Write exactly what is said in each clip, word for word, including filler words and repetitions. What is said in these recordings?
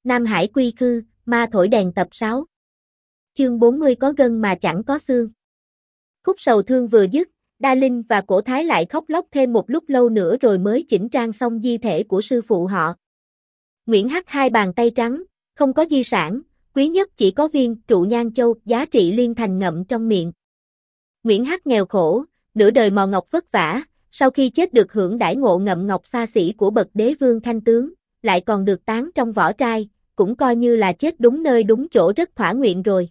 Nam Hải quy khư, ma thổi đèn tập sáu. Chương bốn mươi có gân mà chẳng có xương. Khúc sầu thương vừa dứt, Đa Linh và Cổ Thái lại khóc lóc thêm một lúc lâu nữa rồi mới chỉnh trang xong di thể của sư phụ họ. Nguyễn Hắc hai bàn tay trắng, không có di sản, quý nhất chỉ có viên trụ nhang châu giá trị liên thành ngậm trong miệng. Nguyễn Hắc nghèo khổ, nửa đời mò ngọc vất vả, sau khi chết được hưởng đãi ngộ ngậm ngọc xa xỉ của bậc đế vương Thanh tướng, lại còn được táng trong vỏ trai, cũng coi như là chết đúng nơi đúng chỗ rất thỏa nguyện rồi.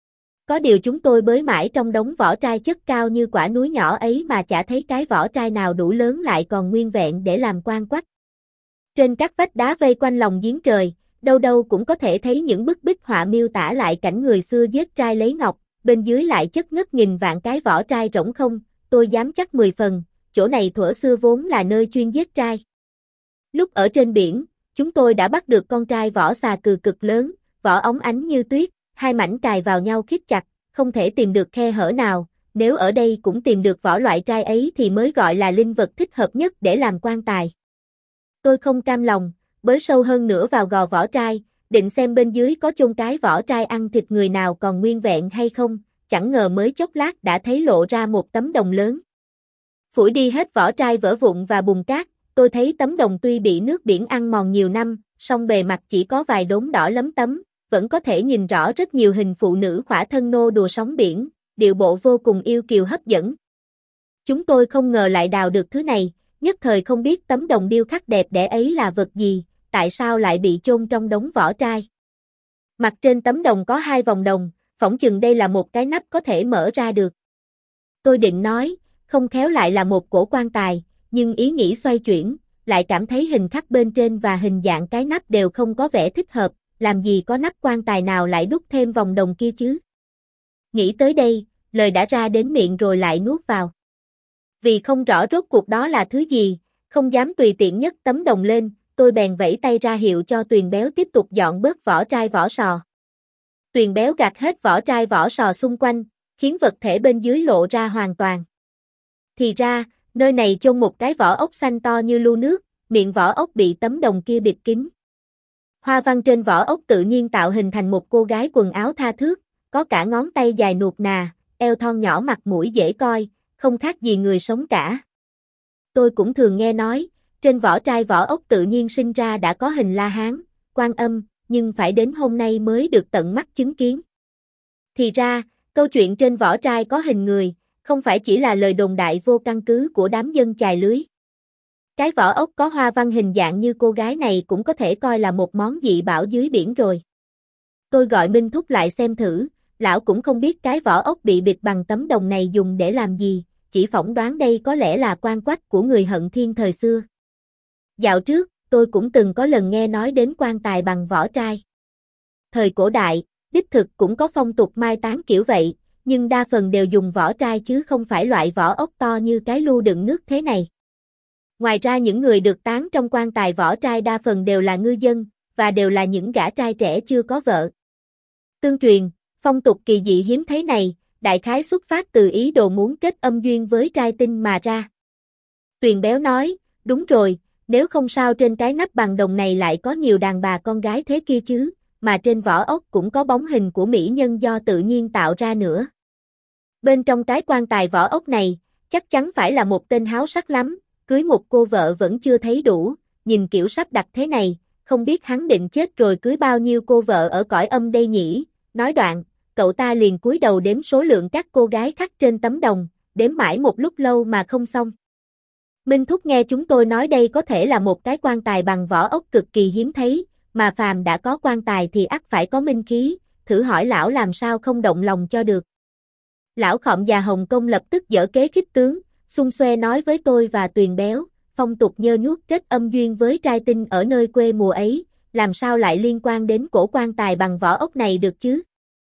Có điều chúng tôi bới mãi trong đống vỏ trai chất cao như quả núi nhỏ ấy mà chả thấy cái vỏ trai nào đủ lớn lại còn nguyên vẹn để làm quan quách. Trên các vách đá vây quanh lòng giếng trời, đâu đâu cũng có thể thấy những bức bích họa miêu tả lại cảnh người xưa giết trai lấy ngọc, bên dưới lại chất ngất nghìn vạn cái vỏ trai rỗng không, tôi dám chắc mười phần, chỗ này thuở xưa vốn là nơi chuyên giết trai. Lúc ở trên biển, chúng tôi đã bắt được con trai vỏ xà cừ cực lớn, vỏ óng ánh như tuyết, hai mảnh cài vào nhau khít chặt, không thể tìm được khe hở nào, nếu ở đây cũng tìm được vỏ loại trai ấy thì mới gọi là linh vật thích hợp nhất để làm quan tài. Tôi không cam lòng, bới sâu hơn nữa vào gò vỏ trai, định xem bên dưới có chôn cái vỏ trai ăn thịt người nào còn nguyên vẹn hay không, chẳng ngờ mới chốc lát đã thấy lộ ra một tấm đồng lớn. Phủi đi hết vỏ trai vỡ vụn và bùn cát, tôi thấy tấm đồng tuy bị nước biển ăn mòn nhiều năm, song bề mặt chỉ có vài đốm đỏ lấm tấm, vẫn có thể nhìn rõ rất nhiều hình phụ nữ khỏa thân nô đùa sóng biển, điệu bộ vô cùng yêu kiều hấp dẫn. Chúng tôi không ngờ lại đào được thứ này, nhất thời không biết tấm đồng điêu khắc đẹp đẽ ấy là vật gì, tại sao lại bị chôn trong đống vỏ trai. Mặt trên tấm đồng có hai vòng đồng, phỏng chừng đây là một cái nắp có thể mở ra được. Tôi định nói, không khéo lại là một cổ quan tài, nhưng ý nghĩ xoay chuyển, lại cảm thấy hình khắc bên trên và hình dạng cái nắp đều không có vẻ thích hợp, làm gì có nắp quan tài nào lại đúc thêm vòng đồng kia chứ. Nghĩ tới đây, lời đã ra đến miệng rồi lại nuốt vào. Vì không rõ rốt cuộc đó là thứ gì, không dám tùy tiện nhấc tấm đồng lên, tôi bèn vẫy tay ra hiệu cho Tuyền Béo tiếp tục dọn bớt vỏ trai vỏ sò. Tuyền Béo gạt hết vỏ trai vỏ sò xung quanh, khiến vật thể bên dưới lộ ra hoàn toàn. Thì ra, nơi này chôn một cái vỏ ốc xanh to như lu nước, miệng vỏ ốc bị tấm đồng kia bịt kín. Hoa văn trên vỏ ốc tự nhiên tạo hình thành một cô gái quần áo tha thướt, có cả ngón tay dài nuột nà, eo thon nhỏ mặt mũi dễ coi, không khác gì người sống cả. Tôi cũng thường nghe nói, trên vỏ trai vỏ ốc tự nhiên sinh ra đã có hình La Hán, Quan Âm, nhưng phải đến hôm nay mới được tận mắt chứng kiến. Thì ra, câu chuyện trên vỏ trai có hình người, không phải chỉ là lời đồn đại vô căn cứ của đám dân chài lưới. Cái vỏ ốc có hoa văn hình dạng như cô gái này cũng có thể coi là một món dị bảo dưới biển rồi. Tôi gọi Minh Thúc lại xem thử, lão cũng không biết cái vỏ ốc bị bịt bằng tấm đồng này dùng để làm gì, chỉ phỏng đoán đây có lẽ là quan quách của người Hận Thiên thời xưa. Dạo trước, tôi cũng từng có lần nghe nói đến quan tài bằng vỏ trai. Thời cổ đại, đích thực cũng có phong tục mai táng kiểu vậy, nhưng đa phần đều dùng vỏ trai chứ không phải loại vỏ ốc to như cái lu đựng nước thế này. Ngoài ra những người được táng trong quan tài vỏ trai đa phần đều là ngư dân, và đều là những gã trai trẻ chưa có vợ. Tương truyền, phong tục kỳ dị hiếm thấy này, đại khái xuất phát từ ý đồ muốn kết âm duyên với trai tinh mà ra. Tuyền Béo nói, đúng rồi, nếu không sao trên cái nắp bằng đồng này lại có nhiều đàn bà con gái thế kia chứ, mà trên vỏ ốc cũng có bóng hình của mỹ nhân do tự nhiên tạo ra nữa. Bên trong cái quan tài vỏ ốc này, chắc chắn phải là một tên háo sắc lắm, cưới một cô vợ vẫn chưa thấy đủ, nhìn kiểu sắp đặt thế này, không biết hắn định chết rồi cưới bao nhiêu cô vợ ở cõi âm đây nhỉ. Nói đoạn, cậu ta liền cúi đầu đếm số lượng các cô gái khắc trên tấm đồng, đếm mãi một lúc lâu mà không xong. Minh Thúc nghe chúng tôi nói đây có thể là một cái quan tài bằng vỏ ốc cực kỳ hiếm thấy, mà phàm đã có quan tài thì ắt phải có minh khí, thử hỏi lão làm sao không động lòng cho được. Lão Khọm già Hồng Kông lập tức giở kế khích tướng, xung xoe nói với tôi và Tuyền Béo, phong tục nhơ nhuốc kết âm duyên với trai tinh ở nơi quê mùa ấy, làm sao lại liên quan đến cổ quan tài bằng vỏ ốc này được chứ?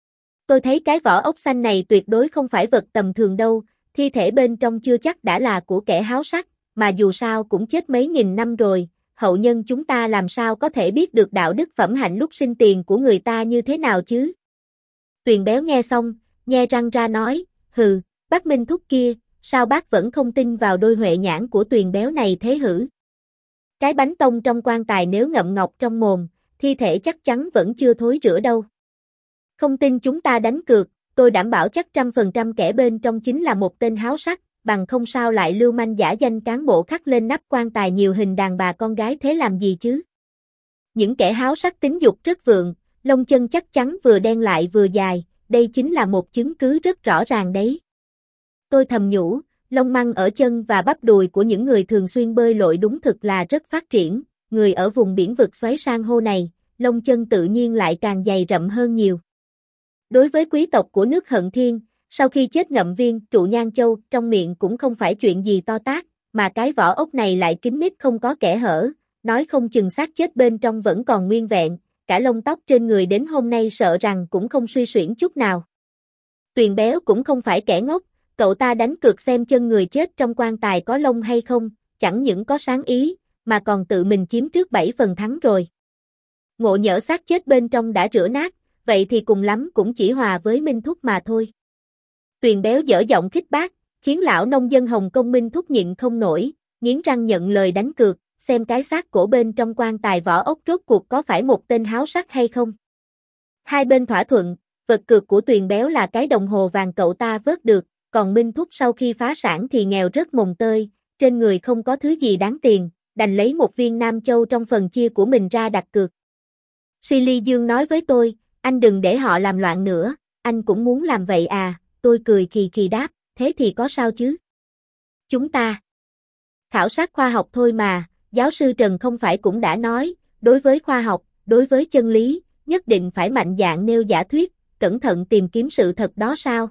Tôi thấy cái vỏ ốc xanh này tuyệt đối không phải vật tầm thường đâu, thi thể bên trong chưa chắc đã là của kẻ háo sắc, mà dù sao cũng chết mấy nghìn năm rồi, hậu nhân chúng ta làm sao có thể biết được đạo đức phẩm hạnh lúc sinh tiền của người ta như thế nào chứ? Tuyền Béo nghe xong, nhe răng ra nói, hừ, bác Minh Thúc kia, sao bác vẫn không tin vào đôi huệ nhãn của Tuyền Béo này thế hử? Cái bánh tông trong quan tài nếu ngậm ngọc trong mồm, thi thể chắc chắn vẫn chưa thối rữa đâu. Không tin chúng ta đánh cược, tôi đảm bảo chắc trăm phần trăm kẻ bên trong chính là một tên háo sắc, bằng không sao lại lưu manh giả danh cán bộ khắc lên nắp quan tài nhiều hình đàn bà con gái thế làm gì chứ? Những kẻ háo sắc tính dục rất vượng, lông chân chắc chắn vừa đen lại vừa dài, đây chính là một chứng cứ rất rõ ràng đấy. Tôi thầm nhủ, lông măng ở chân và bắp đùi của những người thường xuyên bơi lội đúng thực là rất phát triển, người ở vùng biển vực xoáy san hô này, lông chân tự nhiên lại càng dày rậm hơn nhiều. Đối với quý tộc của nước Hận Thiên, sau khi chết ngậm viên trụ nhang châu trong miệng cũng không phải chuyện gì to tát, mà cái vỏ ốc này lại kín mít không có kẽ hở, nói không chừng xác chết bên trong vẫn còn nguyên vẹn, cả lông tóc trên người đến hôm nay sợ rằng cũng không suy xuyển chút nào. Tuyền Béo cũng không phải kẻ ngốc, cậu ta đánh cược xem chân người chết trong quan tài có lông hay không, chẳng những có sáng ý, mà còn tự mình chiếm trước bảy phần thắng rồi. Ngộ nhỡ xác chết bên trong đã rửa nát, vậy thì cùng lắm cũng chỉ hòa với Minh Thúc mà thôi. Tuyền Béo dở giọng khích bác, khiến lão nông dân Hồng Công Minh Thúc nhịn không nổi, nghiến răng nhận lời đánh cược, xem cái xác cổ bên trong quan tài vỏ ốc rốt cuộc có phải một tên háo sắc hay không. Hai bên thỏa thuận, vật cược của Tuyền Béo là cái đồng hồ vàng cậu ta vớt được, còn Minh Thúc sau khi phá sản thì nghèo rất mồng tơi, trên người không có thứ gì đáng tiền, đành lấy một viên Nam Châu trong phần chia của mình ra đặt cược. Silly Dương nói với tôi, anh đừng để họ làm loạn nữa, anh cũng muốn làm vậy à, tôi cười khì khì đáp, thế thì có sao chứ? Chúng ta khảo sát khoa học thôi mà, giáo sư Trần không phải cũng đã nói, đối với khoa học, đối với chân lý, nhất định phải mạnh dạn nêu giả thuyết, cẩn thận tìm kiếm sự thật đó sao?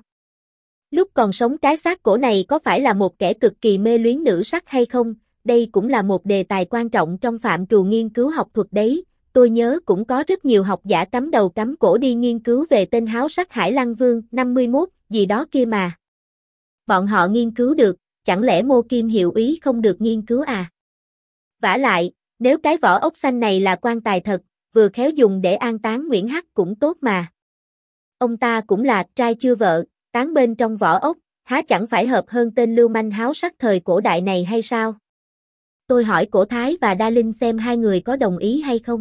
Lúc còn sống cái xác cổ này có phải là một kẻ cực kỳ mê luyến nữ sắc hay không? Đây cũng là một đề tài quan trọng trong phạm trù nghiên cứu học thuật đấy. Tôi nhớ cũng có rất nhiều học giả cắm đầu cắm cổ đi nghiên cứu về tên háo sắc Hải Lăng Vương năm mươi mốt gì đó kia mà. Bọn họ nghiên cứu được, chẳng lẽ Mô Kim hiệu úy không được nghiên cứu à? Vả lại, nếu cái vỏ ốc xanh này là quan tài thật, vừa khéo dùng để an táng Nguyễn Hắc cũng tốt mà. Ông ta cũng là trai chưa vợ, táng bên trong vỏ ốc, há chẳng phải hợp hơn tên lưu manh háo sắc thời cổ đại này hay sao? Tôi hỏi Cổ Thái và Đa Linh xem hai người có đồng ý hay không.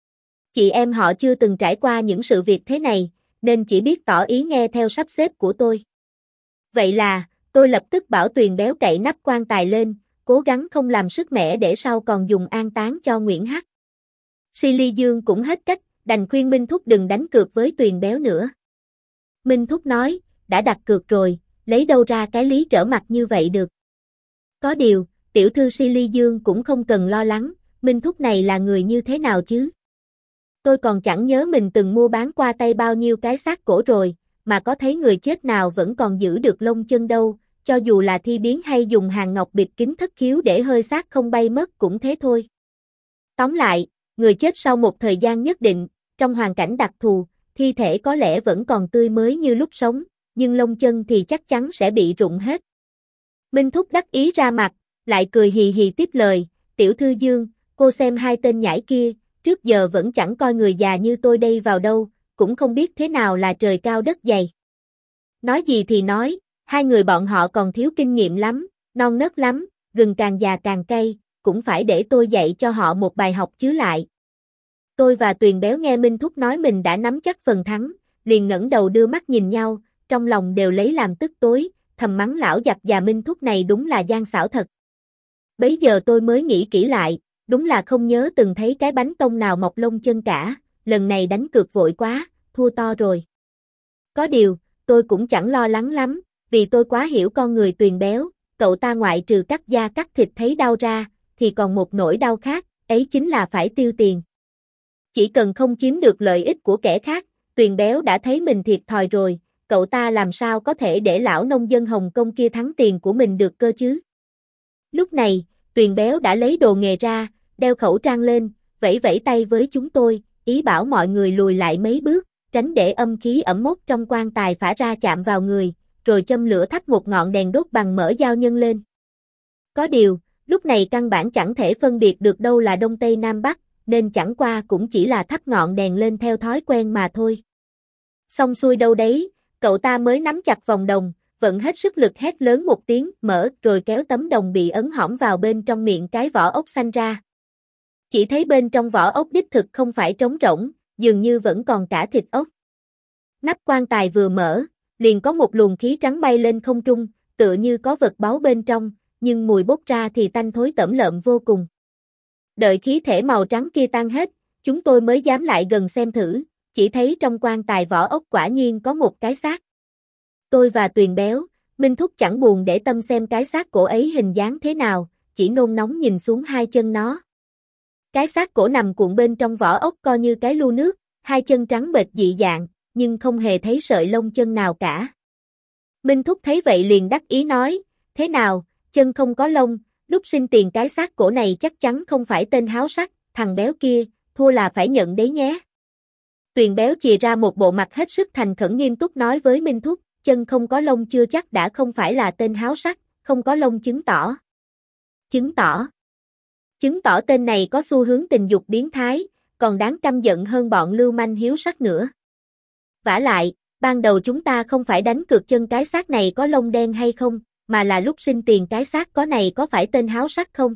Chị em họ chưa từng trải qua những sự việc thế này, nên chỉ biết tỏ ý nghe theo sắp xếp của tôi. Vậy là, tôi lập tức bảo Tuyền Béo cậy nắp quan tài lên, cố gắng không làm sức mẻ để sau còn dùng an táng cho Nguyễn Hắc. Silly Dương cũng hết cách, đành khuyên Minh Thúc đừng đánh cược với Tuyền Béo nữa. Minh Thúc nói, đã đặt cược rồi, lấy đâu ra cái lý trở mặt như vậy được. Có điều, tiểu thư Silly Dương cũng không cần lo lắng, Minh Thúc này là người như thế nào chứ? Tôi còn chẳng nhớ mình từng mua bán qua tay bao nhiêu cái xác cổ rồi, mà có thấy người chết nào vẫn còn giữ được lông chân đâu, cho dù là thi biến hay dùng hàng ngọc bịt kín thất khiếu để hơi xác không bay mất cũng thế thôi. Tóm lại, người chết sau một thời gian nhất định, trong hoàn cảnh đặc thù, thi thể có lẽ vẫn còn tươi mới như lúc sống, nhưng lông chân thì chắc chắn sẽ bị rụng hết. Minh Thúc đắc ý ra mặt, lại cười hì hì tiếp lời, tiểu thư Dương, cô xem hai tên nhãi kia, trước giờ vẫn chẳng coi người già như tôi đây vào đâu, cũng không biết thế nào là trời cao đất dày. Nói gì thì nói, hai người bọn họ còn thiếu kinh nghiệm lắm, non nớt lắm, gừng càng già càng cay, cũng phải để tôi dạy cho họ một bài học chứ lại. Tôi và Tuyền Béo nghe Minh Thúc nói mình đã nắm chắc phần thắng, liền ngẩng đầu đưa mắt nhìn nhau, trong lòng đều lấy làm tức tối, thầm mắng lão giặc già Minh Thúc này đúng là gian xảo thật. Bấy giờ tôi mới nghĩ kỹ lại, đúng là không nhớ từng thấy cái bánh tông nào mọc lông chân cả, lần này đánh cược vội quá, thua to rồi. Có điều, tôi cũng chẳng lo lắng lắm, vì tôi quá hiểu con người Tuyền Béo, cậu ta ngoại trừ cắt da cắt thịt thấy đau ra, thì còn một nỗi đau khác, ấy chính là phải tiêu tiền. Chỉ cần không chiếm được lợi ích của kẻ khác, Tuyền Béo đã thấy mình thiệt thòi rồi, cậu ta làm sao có thể để lão nông dân Hồng Kông kia thắng tiền của mình được cơ chứ? Lúc này, Tuyền Béo đã lấy đồ nghề ra, đeo khẩu trang lên, vẫy vẫy tay với chúng tôi, ý bảo mọi người lùi lại mấy bước, tránh để âm khí ẩm mốc trong quan tài phả ra chạm vào người, rồi châm lửa thắp một ngọn đèn đốt bằng mỡ dao nhân lên. Có điều, lúc này căn bản chẳng thể phân biệt được đâu là Đông Tây Nam Bắc, nên chẳng qua cũng chỉ là thắp ngọn đèn lên theo thói quen mà thôi. Xong xuôi đâu đấy, cậu ta mới nắm chặt vòng đồng, vận hết sức lực hét lớn một tiếng, mở rồi kéo tấm đồng bị ấn hõm vào bên trong miệng cái vỏ ốc xanh ra. Chỉ thấy bên trong vỏ ốc đích thực không phải trống rỗng, dường như vẫn còn cả thịt ốc. Nắp quan tài vừa mở, liền có một luồng khí trắng bay lên không trung, tựa như có vật báu bên trong, nhưng mùi bốc ra thì tanh thối tẩm lợm vô cùng. Đợi khí thể màu trắng kia tan hết, chúng tôi mới dám lại gần xem thử, chỉ thấy trong quan tài vỏ ốc quả nhiên có một cái xác. Tôi và Tuyền Béo, Minh Thúc chẳng buồn để tâm xem cái xác cổ ấy hình dáng thế nào, chỉ nôn nóng nhìn xuống hai chân nó. Cái xác cổ nằm cuộn bên trong vỏ ốc co như cái lu nước, hai chân trắng bệch dị dạng, nhưng không hề thấy sợi lông chân nào cả. Minh Thúc thấy vậy liền đắc ý nói, thế nào, chân không có lông, lúc sinh tiền cái xác cổ này chắc chắn không phải tên háo sắc, thằng béo kia, thua là phải nhận đấy nhé. Tuyền Béo chìa ra một bộ mặt hết sức thành khẩn nghiêm túc nói với Minh Thúc, chân không có lông chưa chắc đã không phải là tên háo sắc, không có lông chứng tỏ. Chứng tỏ. Chứng tỏ tên này có xu hướng tình dục biến thái, còn đáng căm giận hơn bọn lưu manh hiếu sắc nữa. Vả lại, ban đầu chúng ta không phải đánh cược chân cái xác này có lông đen hay không, mà là lúc sinh tiền cái xác có này có phải tên háo sắc không?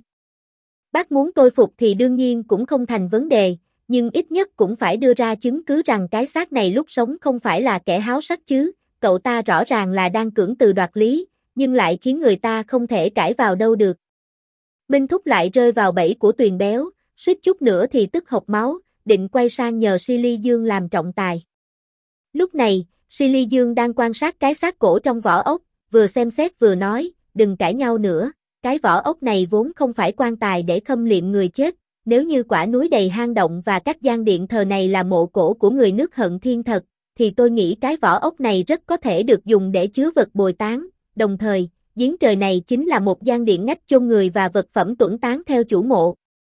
Bác muốn tôi phục thì đương nhiên cũng không thành vấn đề, nhưng ít nhất cũng phải đưa ra chứng cứ rằng cái xác này lúc sống không phải là kẻ háo sắc chứ, cậu ta rõ ràng là đang cưỡng từ đoạt lý, nhưng lại khiến người ta không thể cãi vào đâu được. Minh Thúc lại rơi vào bẫy của Tuyền Béo, suýt chút nữa thì tức hộc máu, định quay sang nhờ Silly Dương làm trọng tài. Lúc này, Silly Dương đang quan sát cái xác cổ trong vỏ ốc, vừa xem xét vừa nói, đừng cãi nhau nữa, cái vỏ ốc này vốn không phải quan tài để khâm liệm người chết, nếu như quả núi đầy hang động và các gian điện thờ này là mộ cổ của người nước Hận Thiên thật, thì tôi nghĩ cái vỏ ốc này rất có thể được dùng để chứa vật bồi táng, đồng thời, giếng trời này chính là một gian điện ngách chôn người và vật phẩm tuẫn táng theo chủ mộ.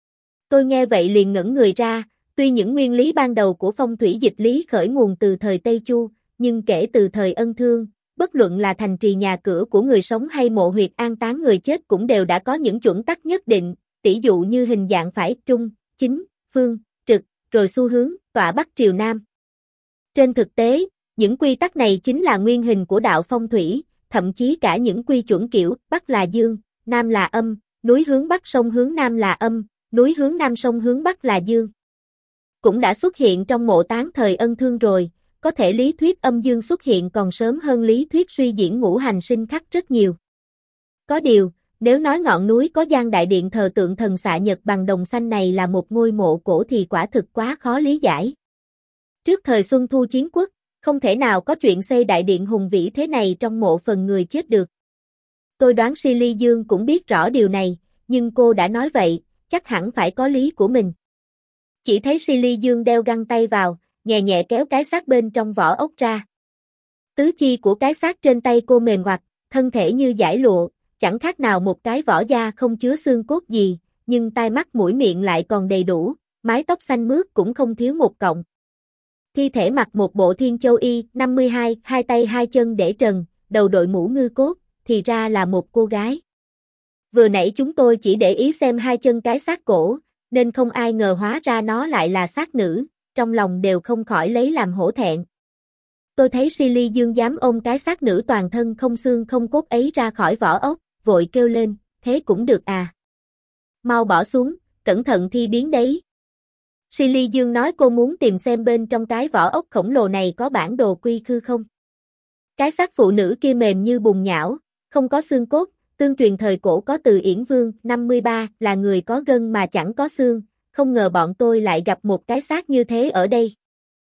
Tôi nghe vậy liền ngẩn người ra, tuy những nguyên lý ban đầu của phong thủy dịch lý khởi nguồn từ thời Tây Chu, nhưng kể từ thời Ân Thương, bất luận là thành trì nhà cửa của người sống hay mộ huyệt an táng người chết cũng đều đã có những chuẩn tắc nhất định, tỉ dụ như hình dạng phải, trung, chính, phương, trực, rồi xu hướng, tọa bắc triều nam. Trên thực tế, những quy tắc này chính là nguyên hình của đạo phong thủy, thậm chí cả những quy chuẩn kiểu bắc là dương, nam là âm, núi hướng bắc sông hướng nam là âm, núi hướng nam sông hướng bắc là dương. Cũng đã xuất hiện trong mộ táng thời Ân Thương rồi, có thể lý thuyết âm dương xuất hiện còn sớm hơn lý thuyết suy diễn ngũ hành sinh khắc rất nhiều. Có điều, nếu nói ngọn núi có gian đại điện thờ tượng thần xạ nhật bằng đồng xanh này là một ngôi mộ cổ thì quả thực quá khó lý giải. Trước thời Xuân Thu Chiến Quốc, không thể nào có chuyện xây đại điện hùng vĩ thế này trong mộ phần người chết được. Tôi đoán Silly Dương cũng biết rõ điều này, nhưng cô đã nói vậy, chắc hẳn phải có lý của mình. Chỉ thấy Silly Dương đeo găng tay vào, nhẹ nhẹ kéo cái xác bên trong vỏ ốc ra. Tứ chi của cái xác trên tay cô mềm oặt, thân thể như dải lụa, chẳng khác nào một cái vỏ da không chứa xương cốt gì, nhưng tai mắt mũi miệng lại còn đầy đủ, mái tóc xanh mướt cũng không thiếu một cọng. Thi thể mặc một bộ thiên châu y, năm mươi hai, hai tay hai chân để trần, đầu đội mũ ngư cốt, thì ra là một cô gái. Vừa nãy chúng tôi chỉ để ý xem hai chân cái xác cổ, nên không ai ngờ hóa ra nó lại là xác nữ, trong lòng đều không khỏi lấy làm hổ thẹn. Tôi thấy Silly Dương dám ôm cái xác nữ toàn thân không xương không cốt ấy ra khỏi vỏ ốc, vội kêu lên, thế cũng được à. Mau bỏ xuống, cẩn thận thi biến đấy. Silly Dương nói cô muốn tìm xem bên trong cái vỏ ốc khổng lồ này có bản đồ quy khư không. Cái xác phụ nữ kia mềm như bùn nhão, không có xương cốt, tương truyền thời cổ có từ Yển Vương, năm mươi ba, là người có gân mà chẳng có xương, không ngờ bọn tôi lại gặp một cái xác như thế ở đây.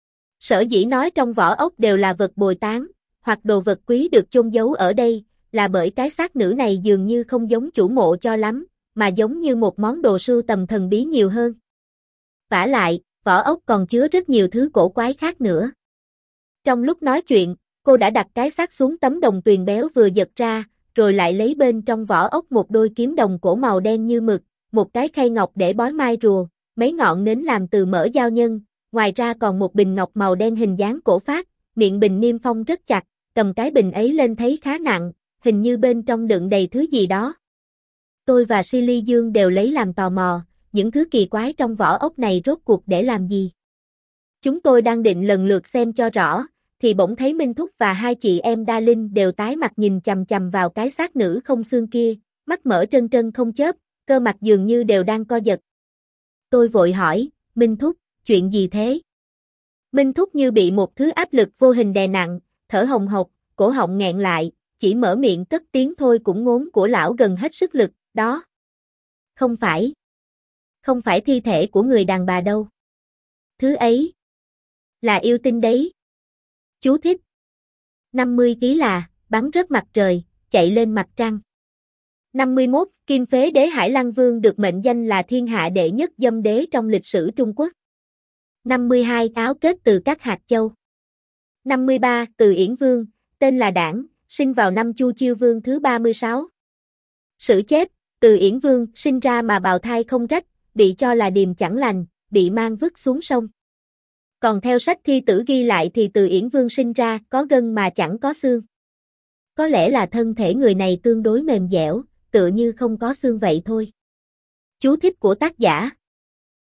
Sở dĩ nói trong vỏ ốc đều là vật bồi táng, hoặc đồ vật quý được chôn giấu ở đây, là bởi cái xác nữ này dường như không giống chủ mộ cho lắm, mà giống như một món đồ sưu tầm thần bí nhiều hơn. Vả lại, vỏ ốc còn chứa rất nhiều thứ cổ quái khác nữa. Trong lúc nói chuyện, cô đã đặt cái xác xuống tấm đồng Tuyền Béo vừa giật ra, rồi lại lấy bên trong vỏ ốc một đôi kiếm đồng cổ màu đen như mực, một cái khay ngọc để bói mai rùa, mấy ngọn nến làm từ mỡ dao nhân, ngoài ra còn một bình ngọc màu đen hình dáng cổ phác, miệng bình niêm phong rất chặt, cầm cái bình ấy lên thấy khá nặng, hình như bên trong đựng đầy thứ gì đó. Tôi và Silly Dương đều lấy làm tò mò, những thứ kỳ quái trong vỏ ốc này rốt cuộc để làm gì. Chúng tôi đang định lần lượt xem cho rõ, thì bỗng thấy Minh Thúc và hai chị em Đa Linh đều tái mặt nhìn chằm chằm vào cái xác nữ không xương kia, mắt mở trân trân không chớp, cơ mặt dường như đều đang co giật. Tôi vội hỏi, Minh Thúc, chuyện gì thế? Minh Thúc như bị một thứ áp lực vô hình đè nặng, thở hồng hộc, cổ họng nghẹn lại, chỉ mở miệng cất tiếng thôi cũng ngốn của lão gần hết sức lực, đó. Không phải. Không phải thi thể của người đàn bà đâu. Thứ ấy. Là yêu tinh đấy. Chú thích. năm mươi ký là, bắn rớt mặt trời, chạy lên mặt trăng. năm mươi mốt, Kim Phế Đế Hải Lăng Vương được mệnh danh là thiên hạ đệ nhất dâm đế trong lịch sử Trung Quốc. năm mươi hai, áo kết từ các hạt châu. năm mươi ba, Từ Yển Vương, tên là Đảng, sinh vào năm Chu Chiêu Vương thứ ba mươi sáu. Sử chép, Từ Yển Vương sinh ra mà bào thai không rách, bị cho là điềm chẳng lành, bị mang vứt xuống sông. Còn theo sách thi tử ghi lại thì Từ Yển Vương sinh ra có gân mà chẳng có xương. Có lẽ là thân thể người này tương đối mềm dẻo, tựa như không có xương vậy thôi. Chú thích của tác giả.